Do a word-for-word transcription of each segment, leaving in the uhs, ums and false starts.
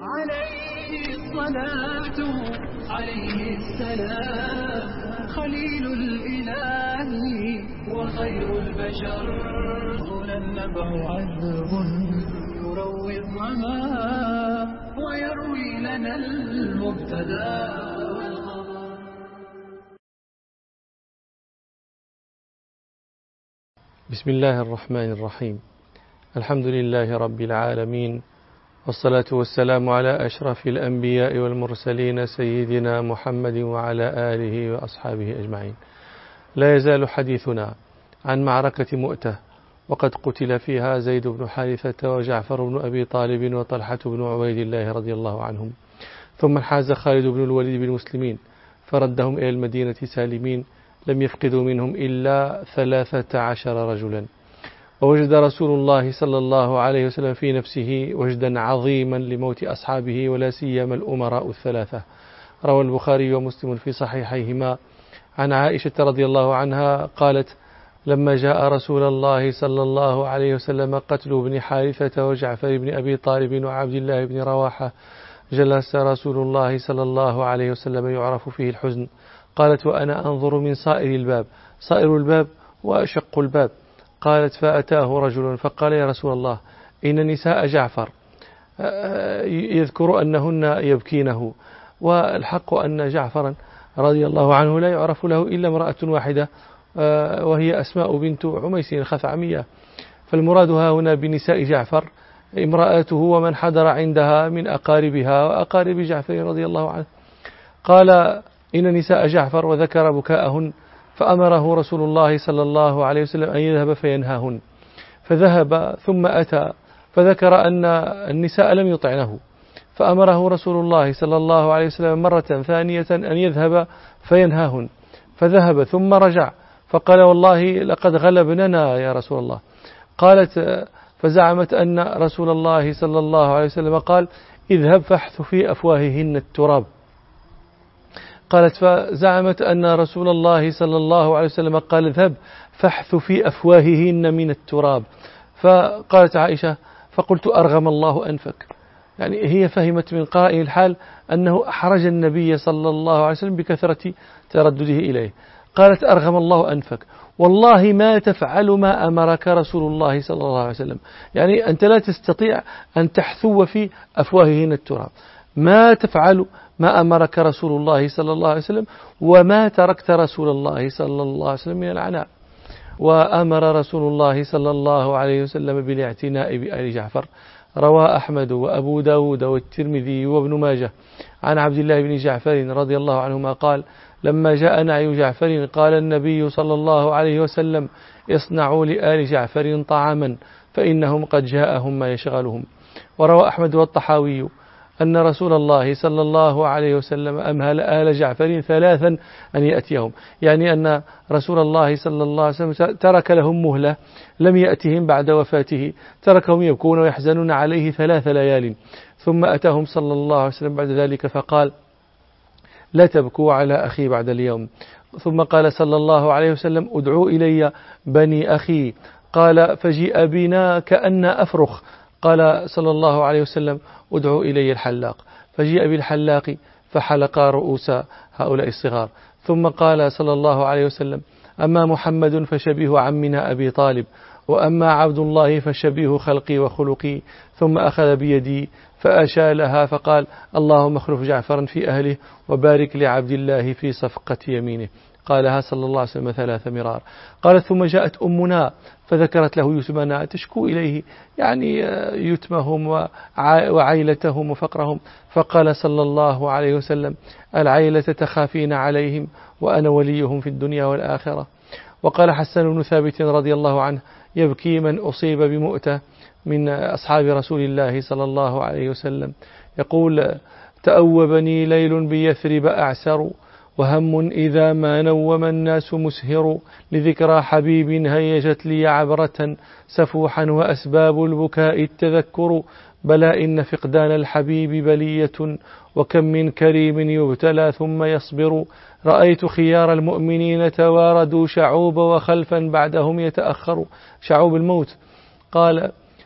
عليه الصلاة عليه السلام خليل الإله وخير البشر هنا النبع عذب يروي الظما ويروي لنا المبتدا والخبر. بسم الله الرحمن الرحيم. الحمد لله رب العالمين، والصلاة والسلام على أشرف الأنبياء والمرسلين سيدنا محمد وعلى آله وأصحابه أجمعين. لا يزال حديثنا عن معركة مؤتة، وقد قتل فيها زيد بن حارثة وجعفر بن أبي طالب وطلحة بن عبيد الله رضي الله عنهم، ثم انحاز خالد بن الوليد بالمسلمين فردهم إلى المدينة سالمين، لم يفقدوا منهم إلا ثلاثة عشر رجلا. ووجد رسول الله صلى الله عليه وسلم في نفسه وجدا عظيما لموت أصحابه ولا سيما الأمراء الثلاثة. روى البخاري ومسلم في صحيحيهما عن عائشة رضي الله عنها قالت: لما جاء رسول الله صلى الله عليه وسلم قتل ابن حارثة وجعفر بن أبي طالب وعبد الله بن رواحة، جلس رسول الله صلى الله عليه وسلم يعرف فيه الحزن. قالت: وأنا أنظر من صائر الباب، صائر الباب وأشق الباب. قالت: فأتاه رجل فقال: يا رسول الله، إن نساء جعفر يذكر أنهن يبكينه، والحق أن جعفرا رضي الله عنه لا يعرف له إلا امرأة واحدة، وهي أسماء بنت عميس الخثعمية، فالمراد ها هنا بنساء جعفر امرأته ومن حضر عندها من أقاربها وأقارب جعفر رضي الله عنه. قال: إن نساء جعفر، وذكر بكاءهن، فأمره رسول الله صلى الله عليه وسلم أن يذهب فينهاهن، فذهب ثم أتى فذكر أن النساء لم يطعنه، فأمره رسول الله صلى الله عليه وسلم مرة ثانية أن يذهب فينهاهن، فذهب ثم رجع فقال: والله لقد غلبننا يا رسول الله. قالت: فزعمت أن رسول الله صلى الله عليه وسلم قال: اذهب فاحث في أفواههن التراب. قالت: فزعمت أن رسول الله صلى الله عليه وسلم قال: اذهب فاحث في أفواههن من التراب. فقالت عائشة: فقلت: أرغم الله أنفك. يعني هي فهمت من قائل الحال أنه أحرج النبي صلى الله عليه وسلم بكثرة تردده إليه. قالت: أرغم الله أنفك، والله ما تفعل ما أمرك رسول الله صلى الله عليه وسلم. يعني أنت لا تستطيع أن تحثو في أفواههن التراب، ما تفعل ما أمرك رسول الله صلى الله عليه وسلم، وما تركت رسول الله صلى الله عليه وسلم من العناء. وأمر رسول الله صلى الله عليه وسلم بالاعتناء بآل جعفر. روى أحمد وأبو داود والترمذي وابن ماجه عن عبد الله بن جعفر رضي الله عنهما قال: لما جاء نعي جعفر قال النبي صلى الله عليه وسلم: اصنعوا لآل جعفر طعاما فإنهم قد جاءهم ما يشغلهم. وروى أحمد والطحاوي أن رسول الله صلى الله عليه وسلم أمهل آل جعفر ثلاثا أن يأتيهم، يعني أن رسول الله صلى الله عليه وسلم ترك لهم مهلة، لم يأتهم بعد وفاته، تركهم يبكون ويحزنون عليه ثلاث ليال، ثم أتاهم صلى الله عليه وسلم بعد ذلك فقال: لا تبكوا على أخي بعد اليوم. ثم قال صلى الله عليه وسلم: ادعوا إلي بني أخي. قال: فجيء بنا كأن أفرخ. قال صلى الله عليه وسلم: ادعوا إلي الحلاق. فجيء بالحلاق فحلق رؤوس هؤلاء الصغار. ثم قال صلى الله عليه وسلم: أما محمد فشبيه عمنا أبي طالب، وأما عبد الله فشبيه خلقي وخلقي. ثم أخذ بيدي فأشالها فقال: اللهم اخلف جعفرا في أهله وبارك لعبد الله في صفقة يمينه. قالها صلى الله عليه وسلم ثلاث مرار. قالت: ثم جاءت أمنا فذكرت له يتمنا تشكو إليه، يعني يتمهم وعيلتهم وفقرهم. فقال صلى الله عليه وسلم: العيلة تخافين عليهم وأنا وليهم في الدنيا والآخرة. وقال حسان بن ثابت رضي الله عنه: يبكي من أصيب بمؤتة من أصحاب رسول الله صلى الله عليه وسلم، يقول: تأوبني ليل بيثرب أعسر، وهم إذا ما نوم الناس مسهر، لذكرى حبيب هيجت لي عبرة سفوحا وأسباب البكاء التذكر، بلى إن فقدان الحبيب بلية، وكم من كريم يبتلى ثم يصبر، رأيت خيار المؤمنين تواردوا شعوب وخلفا بعدهم يتأخر. شعوب الموت. قال: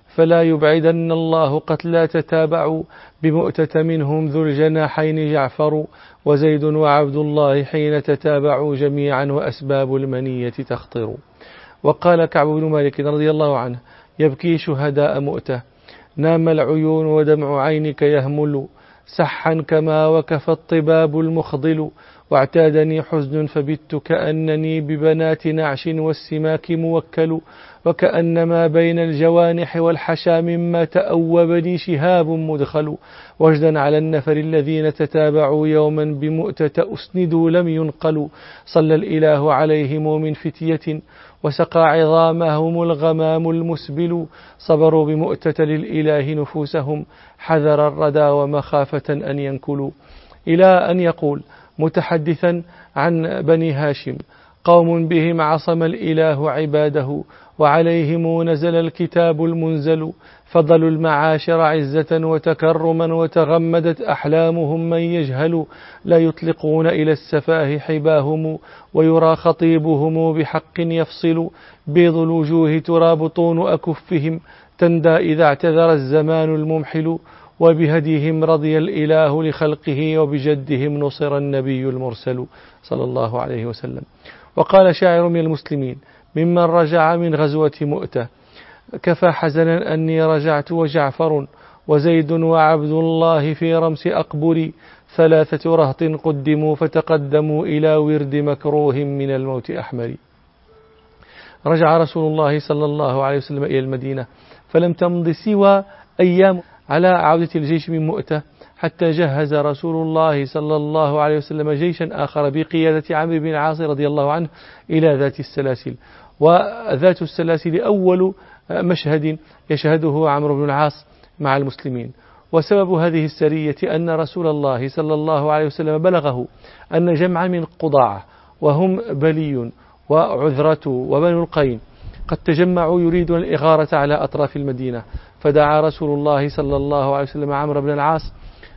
فلا يبعدن الله قتلى تتابعوا بمؤتة منهم ذو الجناحين جعفر وزيد وعبد الله حين تتابعوا جميعا وأسباب المنية تخطر. وقال كعب بن مالك رضي الله عنه يبكي شهداء مؤتة نام العيون ودمع عينك يهمل سحا كما وكف الطباب المخضل واعتادني حزن فبت كأنني ببنات نعش والسماك موكل وكأنما بين الجوانح والحشا مما تأوبني شهاب مدخل وجدا على النفر الذين تتابعوا يوما بمؤتة أسندوا لم ينقلوا صلى الإله عليهم من فتية وسقى عظامهم الغمام المسبل صبروا بمؤتة للإله نفوسهم حذر الردى ومخافة أن ينكلوا. إلى أن يقول متحدثا عن بني هاشم قوم بهم عصم الإله عباده وعليهم نزل الكتاب المنزل فضلوا المعاشر عزة وتكرما وتغمدت أحلامهم من يجهل لا يطلقون إلى السفاه حباهم ويرى خطيبهم بحق يفصل بيض الوجوه ترى بطون أكفهم تندى إذا اعتذر الزمان الممحل وبهديهم رضي الإله لخلقه وبجدهم نصر النبي المرسل صلى الله عليه وسلم. وقال شاعر من المسلمين ممن رجع من غزوة مؤتة كفى حزنا أني رجعت وجعفر وزيد وعبد الله في رمس أقبري ثلاثة رهط قدموا فتقدموا إلى ورد مكروه من الموت أحمري. رجع رسول الله صلى الله عليه وسلم إلى المدينة فلم تمض سوى أيام على عودة الجيش من مؤتة حتى جهز رسول الله صلى الله عليه وسلم جيشا آخر بقيادة عمرو بن العاص رضي الله عنه إلى ذات السلاسل. وذات السلاسل أول مشهد يشهده عمرو بن العاص مع المسلمين. وسبب هذه السرية أن رسول الله صلى الله عليه وسلم بلغه أن جمع من قضاعة وهم بلي وعذرة وبنو القين قد تجمعوا يريدون الإغارة على أطراف المدينة فدعا رسول الله صلى الله عليه وسلم عمرو بن العاص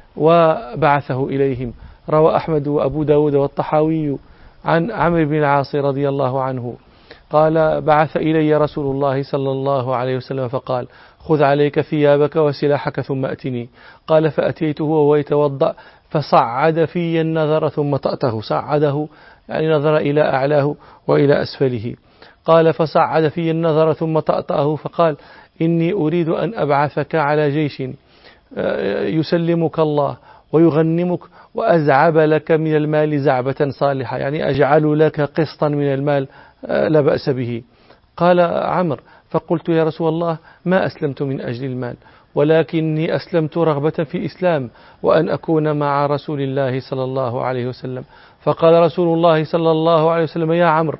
وبعثه إليهم. روى أحمد وأبو داود والطحاوي عن عمرو بن العاص رضي الله عنه قال بعث إلي رسول الله صلى الله عليه وسلم فقال خذ عليك ثيابك وسلاحك ثم أتني. قال فأتيته وهو يتوضأ فصعد في النظر ثم طأته صعده يعني نظر إلى أعلاه وإلى أسفله. قال فصعد في النظر ثم طأطأه فقال إني أريد أن أبعثك على جيش يسلمك الله ويغنمك وأزعب لك من المال زعبة صالحة يعني أجعل لك قسطا من المال لا بأس به. قال عمرو فقلت يا رسول الله ما أسلمت من أجل المال ولكني أسلمت رغبة في إسلام وأن أكون مع رسول الله صلى الله عليه وسلم. فقال رسول الله صلى الله عليه وسلم يا عمرو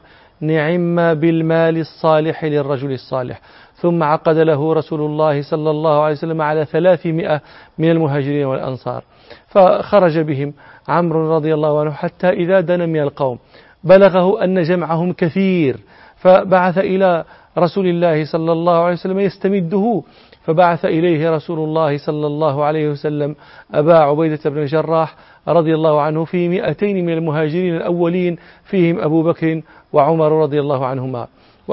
نعم بالمال الصالح للرجل الصالح. ثم عقد له رسول الله صلى الله عليه وسلم على ثلاثمائة من المهاجرين والأنصار فخرج بهم عمرو رضي الله عنه حتى إذا دنا من القوم بلغه أن جمعهم كثير فبعث إلى رسول الله صلى الله عليه وسلم يستمده فبعث إليه رسول الله صلى الله عليه وسلم أبا عبيدة بن الجراح رضي الله عنه في مئتين من المهاجرين الأولين فيهم أبو بكر وعمر رضي الله عنهما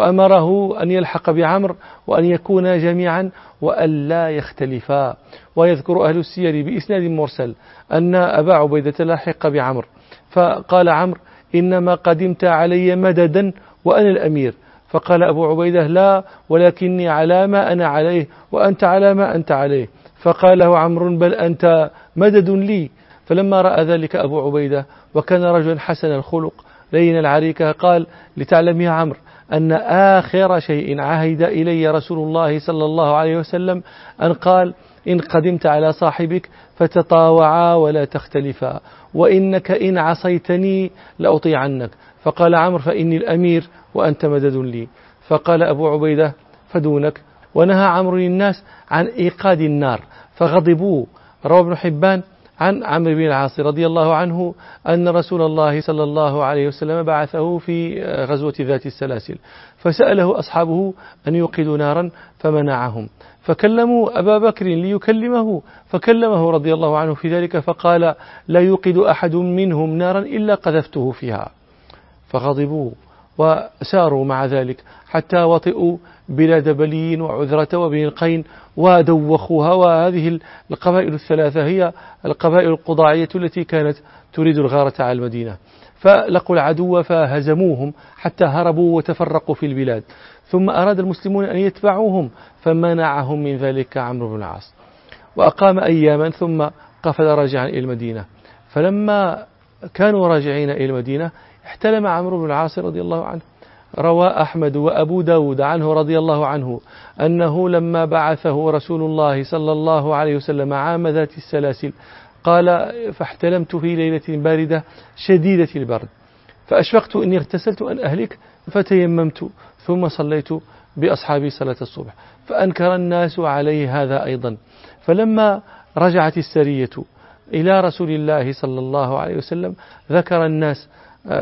وأمره أن يلحق بعمر وأن يكونا جميعا وأن لا يختلفا. ويذكر أهل السير بإسناد مرسل أن أبا عبيدة لحق بعمر فقال عمرو إنما قدمت علي مددا وأنا الأمير. فقال أبو عبيدة لا ولكني على ما أنا عليه وأنت على ما أنت عليه. فقال له عمرو بل أنت مدد لي. فلما رأى ذلك أبو عبيدة وكان رجلا حسن الخلق لين العريكة قال لتعلم يا عمرو أن آخر شيء عهد إلي رسول الله صلى الله عليه وسلم أن قال إن قدمت على صاحبك فتطاوعا ولا تختلفا وإنك إن عصيتني لأطيعنك. فقال عمرو فإني الأمير وأنت مدد لي. فقال أبو عبيدة فدونك. ونهى عمرو الناس عن إيقاد النار فغضبوا. روى ابن حبان عن عمرو بن العاص رضي الله عنه أن رسول الله صلى الله عليه وسلم بعثه في غزوة ذات السلاسل فسأله أصحابه أن يوقدوا نارا فمنعهم فكلموا أبا بكر ليكلمه فكلمه رضي الله عنه في ذلك فقال لا يوقد أحد منهم نارا إلا قذفته فيها. فغضبوا وساروا مع ذلك حتى وطئوا بلاد بليين وعذرة وبني القين ودوخوها. وهذه القبائل الثلاثة هي القبائل القضاعية التي كانت تريد الغارة على المدينة، فلقوا العدو فهزموهم حتى هربوا وتفرقوا في البلاد. ثم أراد المسلمون أن يتبعوهم فمنعهم من ذلك عمرو بن العاص، وأقام أياما ثم قفل راجعا إلى المدينة. فلما كانوا راجعين إلى المدينة احتلم عمرو بن العاص رضي الله عنه. روى أحمد وأبو داود عنه رضي الله عنه أنه لما بعثه رسول الله صلى الله عليه وسلم عام ذات السلاسل قال: فاحتلمت في ليلة باردة شديدة البرد فأشفقت إني اغتسلت أن أهلك فتيممت ثم صليت بأصحابي صلاة الصبح، فأنكر الناس عليه هذا أيضا. فلما رجعت السرية إلى رسول الله صلى الله عليه وسلم ذكر الناس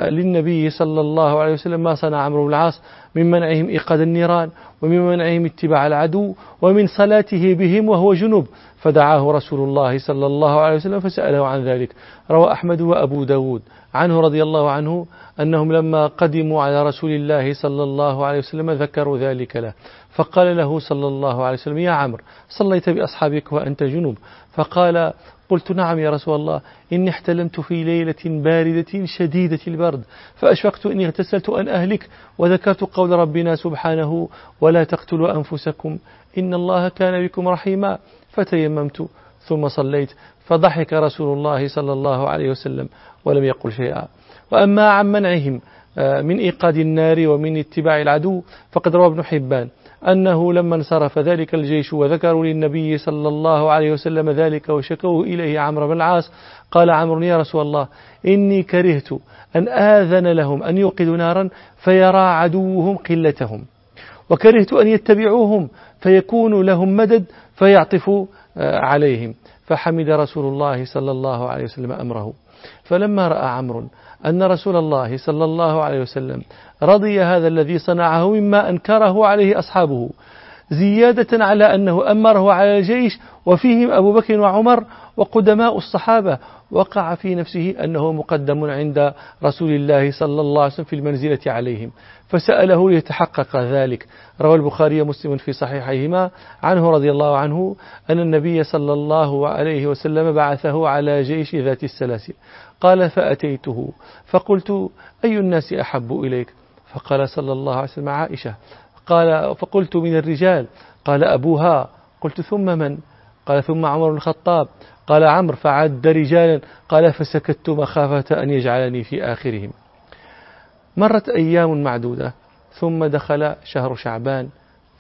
للنبي صلى الله عليه وسلم ما صنع عمرو بن العاص من منعهم إيقاد النيران ومن منعهم اتباع العدو ومن صلاته بهم وهو جنوب، فدعاه رسول الله صلى الله عليه وسلم فسأله عن ذلك. روى أحمد وأبو داود عنه رضي الله عنه أنهم لما قدموا على رسول الله صلى الله عليه وسلم ذكروا ذلك له، فقال له صلى الله عليه وسلم: يا عمرو صليت بأصحابك وأنت جنوب؟ فقال: قلت: نعم يا رسول الله، إني احتلمت في ليلة باردة شديدة البرد فأشفقت إني اغتسلت أن أهلك، وذكرت قول ربنا سبحانه: ولا تقتلوا أنفسكم إن الله كان بكم رحيما، فتيممت ثم صليت. فضحك رسول الله صلى الله عليه وسلم ولم يقل شيئا. وأما عن منعهم من إيقاد النار ومن اتباع العدو فقد روى ابن حبان أنه لما انصرف ذلك الجيش وذكروا للنبي صلى الله عليه وسلم ذلك وشكوه إليه عمرو بن العاص قال عمرو: يا رسول الله، إني كرهت أن آذن لهم أن يوقدوا نارا فيرى عدوهم قلتهم، وكرهت أن يتبعوهم فيكون لهم مدد فيعطفوا عليهم. فحمد رسول الله صلى الله عليه وسلم أمره. فلما رأى عمرو أن رسول الله صلى الله عليه وسلم رضي هذا الذي صنعه مما أنكره عليه أصحابه، زيادة على أنه أمره على الجيش وفيهم أبو بكر وعمر وقدماء الصحابة، وقع في نفسه أنه مقدم عند رسول الله صلى الله عليه وسلم في المنزلة عليهم، فسأله ليتحقق ذلك. روى البخاري ومسلم في صحيحيهما عنه رضي الله عنه أن النبي صلى الله عليه وسلم بعثه على جيش ذات السلاسل. قال: فأتيته فقلت: أي الناس أحب إليك؟ فقال صلى الله عليه وسلم: عائشة. قال: فقلت: من الرجال؟ قال: أبوها. قلت: ثم من؟ قال: ثم عمر بن الخطاب. قال عمرو: فعد رجالا. قال: فسكت مخافة أن يجعلني في آخرهم. مرت أيام معدودة ثم دخل شهر شعبان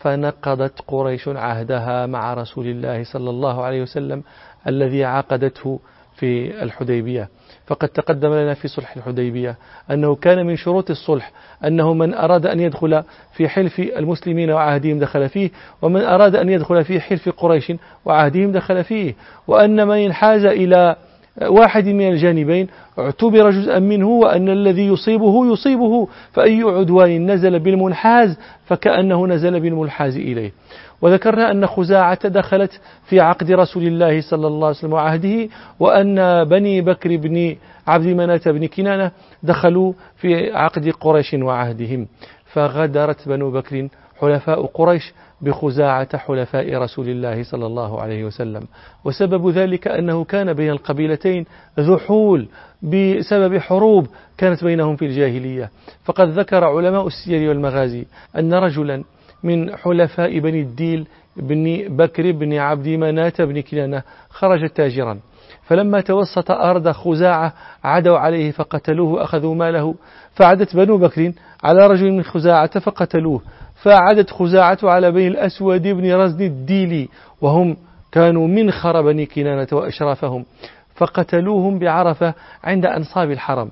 فنقضت قريش عهدها مع رسول الله صلى الله عليه وسلم الذي عقدته في الحديبية. فقد تقدم لنا في صلح الحديبية أنه كان من شروط الصلح أنه من أراد أن يدخل في حلف المسلمين وعهدهم دخل فيه، ومن أراد أن يدخل في حلف قريش وعهدهم دخل فيه، وأن من انحاز إلى واحد من الجانبين اعتبر جزءا منه، وأن الذي يصيبه يصيبه، فأي عدوان نزل بالمنحاز فكأنه نزل بالمنحاز إليه. وذكرنا أن خزاعة دخلت في عقد رسول الله صلى الله عليه وسلم وعهده، وأن بني بكر بن عبد مناة بن كنانة دخلوا في عقد قريش وعهدهم، فغدرت بنو بكر حلفاء قريش بخزاعة حلفاء رسول الله صلى الله عليه وسلم. وسبب ذلك أنه كان بين القبيلتين ذحول بسبب حروب كانت بينهم في الجاهلية. فقد ذكر علماء السير والمغازي أن رجلا من حلفاء بني الديل بن بكر بن عبد مناة بن كنانة خرج تاجرا، فلما توسط أرض خزاعة عدوا عليه فقتلوه وأخذوا ماله، فعدت بنو بكر على رجل من خزاعة فقتلوه، فعدت خزاعة على بني الأسود بن رزن الديلي وهم كانوا من خر بني كنانة وأشرافهم، فقتلوهم بعرفة عند أنصاب الحرم.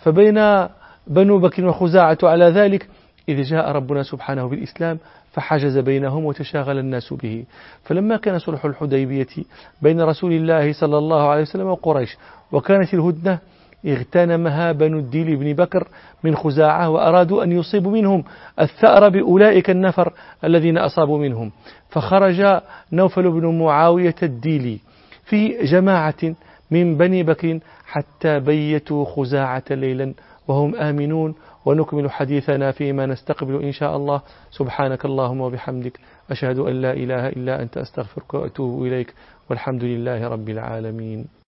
فبين بنو بكر وخزاعة على ذلك إذ جاء ربنا سبحانه بالإسلام فحجز بينهم وتشاغل الناس به. فلما كان صلح الحديبية بين رسول الله صلى الله عليه وسلم وقريش وكانت الهدنة اغتنمها بنو الديل بن بكر من خزاعة، وأرادوا أن يصيبوا منهم الثأر بأولئك النفر الذين أصابوا منهم، فخرج نوفل بن معاوية الديلي في جماعة من بني بكر حتى بيتوا خزاعة ليلا وهم آمنون ونكمل حديثنا فيما نستقبل إن شاء الله. سبحانك اللهم وبحمدك، أشهد أن لا إله إلا أنت، أستغفرك وأتوب إليك، والحمد لله رب العالمين.